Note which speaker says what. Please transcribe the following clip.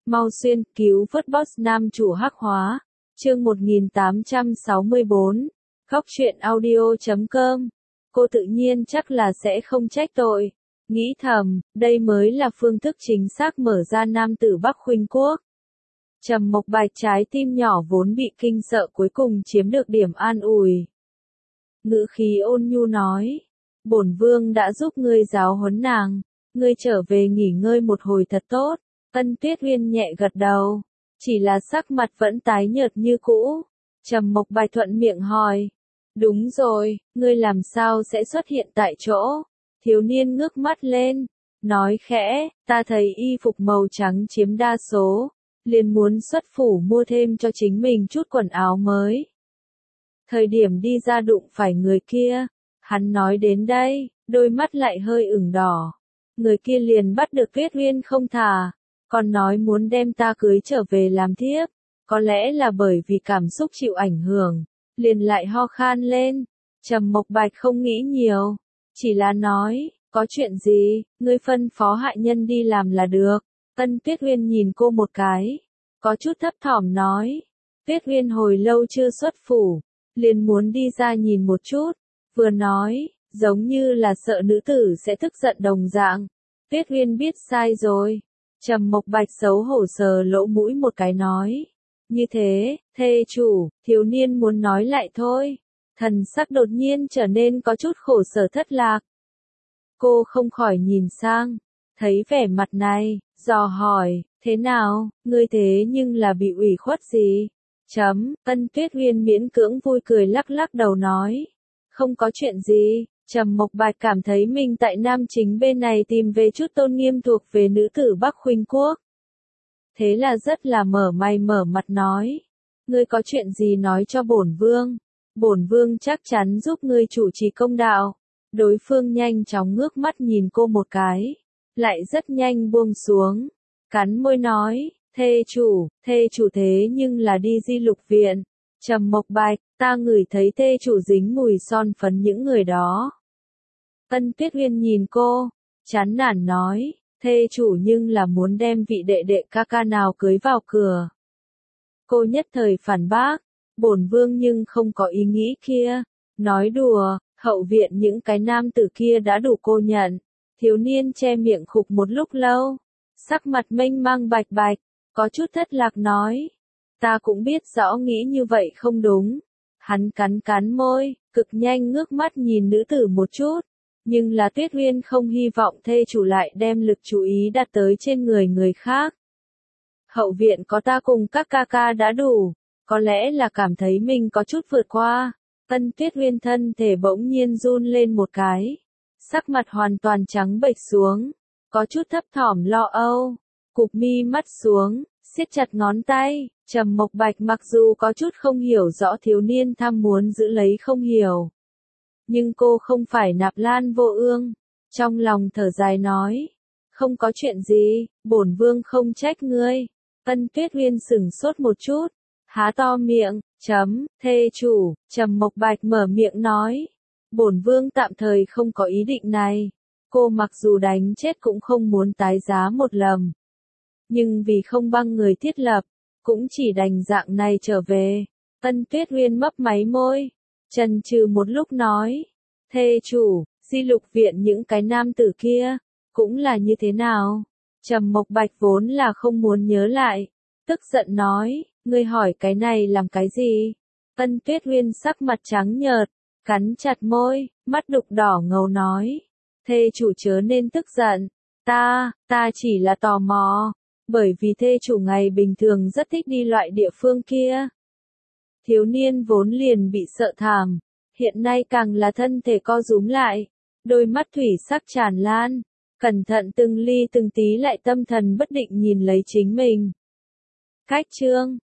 Speaker 1: Mau xuyên, cứu vớt boss nam chủ hắc hóa. Chương 1864. Góc truyện audio.com. Cô tự nhiên chắc là sẽ không trách tội. Nghĩ thầm, đây mới là phương thức chính xác mở ra nam tử Bắc Khuynh Quốc. Trầm Mộc Bạch trái tim nhỏ vốn bị kinh sợ cuối cùng chiếm được điểm an ủi. Ngữ khí ôn nhu nói, bổn vương đã giúp ngươi giáo huấn nàng, ngươi trở về nghỉ ngơi một hồi thật tốt. Ân Tuyết Uyên nhẹ gật đầu, chỉ là sắc mặt vẫn tái nhợt như cũ. Trầm Mộc Bạch thuận miệng hỏi, đúng rồi, ngươi làm sao sẽ xuất hiện tại chỗ? Thiếu niên ngước mắt lên, nói khẽ, ta thấy y phục màu trắng chiếm đa số, liền muốn xuất phủ mua thêm cho chính mình chút quần áo mới. Thời điểm đi ra đụng phải người kia, hắn nói đến đây, đôi mắt lại hơi ửng đỏ. Người kia liền bắt được Tuyết Uyên không thả, còn nói muốn đem ta cưới trở về làm thiếp. Có lẽ là bởi vì cảm xúc chịu ảnh hưởng, liền lại ho khan lên. Trầm Mộc Bạch không nghĩ nhiều, chỉ là nói, có chuyện gì, ngươi phân phó hạ nhân đi làm là được. Ân Tuyết Uyên nhìn cô một cái, có chút thấp thỏm nói, Tuyết Uyên hồi lâu chưa xuất phủ, liền muốn đi ra nhìn một chút, vừa nói, giống như là sợ nữ tử sẽ tức giận đồng dạng. Tuyết Uyên biết sai rồi. Trầm Mộc Bạch xấu hổ sờ lỗ mũi một cái nói, như thế, thê chủ, thiếu niên muốn nói lại thôi. Thần sắc đột nhiên trở nên có chút khổ sở thất lạc. Cô không khỏi nhìn sang, thấy vẻ mặt này, dò hỏi, thế nào, ngươi thế nhưng là bị ủy khuất gì? Ân Tuyết Uyên miễn cưỡng vui cười lắc lắc đầu nói, không có chuyện gì. Trầm Mộc Bạch cảm thấy mình tại nam chính bên này tìm về chút tôn nghiêm thuộc về nữ tử Bắc Khuynh Quốc. Thế là rất là mở mày mở mặt nói, ngươi có chuyện gì nói cho bổn vương chắc chắn giúp ngươi chủ trì công đạo. Đối phương nhanh chóng ngước mắt nhìn cô một cái, lại rất nhanh buông xuống, cắn môi nói, thê chủ thế nhưng là đi Di Lục viện. Trầm Mộc Bạch, ta ngửi thấy thê chủ dính mùi son phấn những người đó. Ân Tuyết Uyên nhìn cô, chán nản nói, thê chủ nhưng là muốn đem vị đệ đệ ca ca nào cưới vào cửa. Cô nhất thời phản bác, bổn vương nhưng không có ý nghĩ kia, nói đùa, hậu viện những cái nam tử kia đã đủ cô nhận. Thiếu niên che miệng khục một lúc lâu, sắc mặt mênh mang bạch bạch, có chút thất lạc nói, ta cũng biết rõ nghĩ như vậy không đúng. Hắn cắn môi, cực nhanh ngước mắt nhìn nữ tử một chút, nhưng là Tuyết Uyên không hy vọng thê chủ lại đem lực chú ý đặt tới trên người khác. Hậu viện có ta cùng các ca ca đã đủ, có lẽ là cảm thấy mình có chút vượt qua. Ân Tuyết Uyên thân thể bỗng nhiên run lên một cái, sắc mặt hoàn toàn trắng bệch xuống, có chút thấp thỏm lo âu, cụp mi mắt xuống, siết chặt ngón tay. Trầm Mộc Bạch mặc dù có chút không hiểu rõ thiếu niên tham muốn giữ lấy không hiểu, nhưng cô không phải Nạp Lan Vô Ương, trong lòng thở dài nói, không có chuyện gì, bổn vương không trách ngươi. Ân Tuyết Uyên sững sốt một chút, há to miệng, thê chủ. Trầm Mộc Bạch mở miệng nói, bổn vương tạm thời không có ý định này. Cô mặc dù đánh chết cũng không muốn tái giá một lần, nhưng vì không băng người thiết lập, cũng chỉ đành dạng này trở về. Ân Tuyết Uyên mấp máy môi, chần chừ một lúc nói, thê chủ, Di Lục viện những cái nam tử kia, cũng là như thế nào? Trầm Mộc Bạch vốn là không muốn nhớ lại, tức giận nói, ngươi hỏi cái này làm cái gì? Ân Tuyết Uyên sắc mặt trắng nhợt, cắn chặt môi, mắt đục đỏ ngầu nói, thê chủ chớ nên tức giận, ta chỉ là tò mò, bởi vì thê chủ ngày bình thường rất thích đi loại địa phương kia. Thiếu niên vốn liền bị sợ thảm, hiện nay càng là thân thể co rúm lại, đôi mắt thủy sắc tràn lan, cẩn thận từng ly từng tí lại tâm thần bất định nhìn lấy chính mình. Cách chương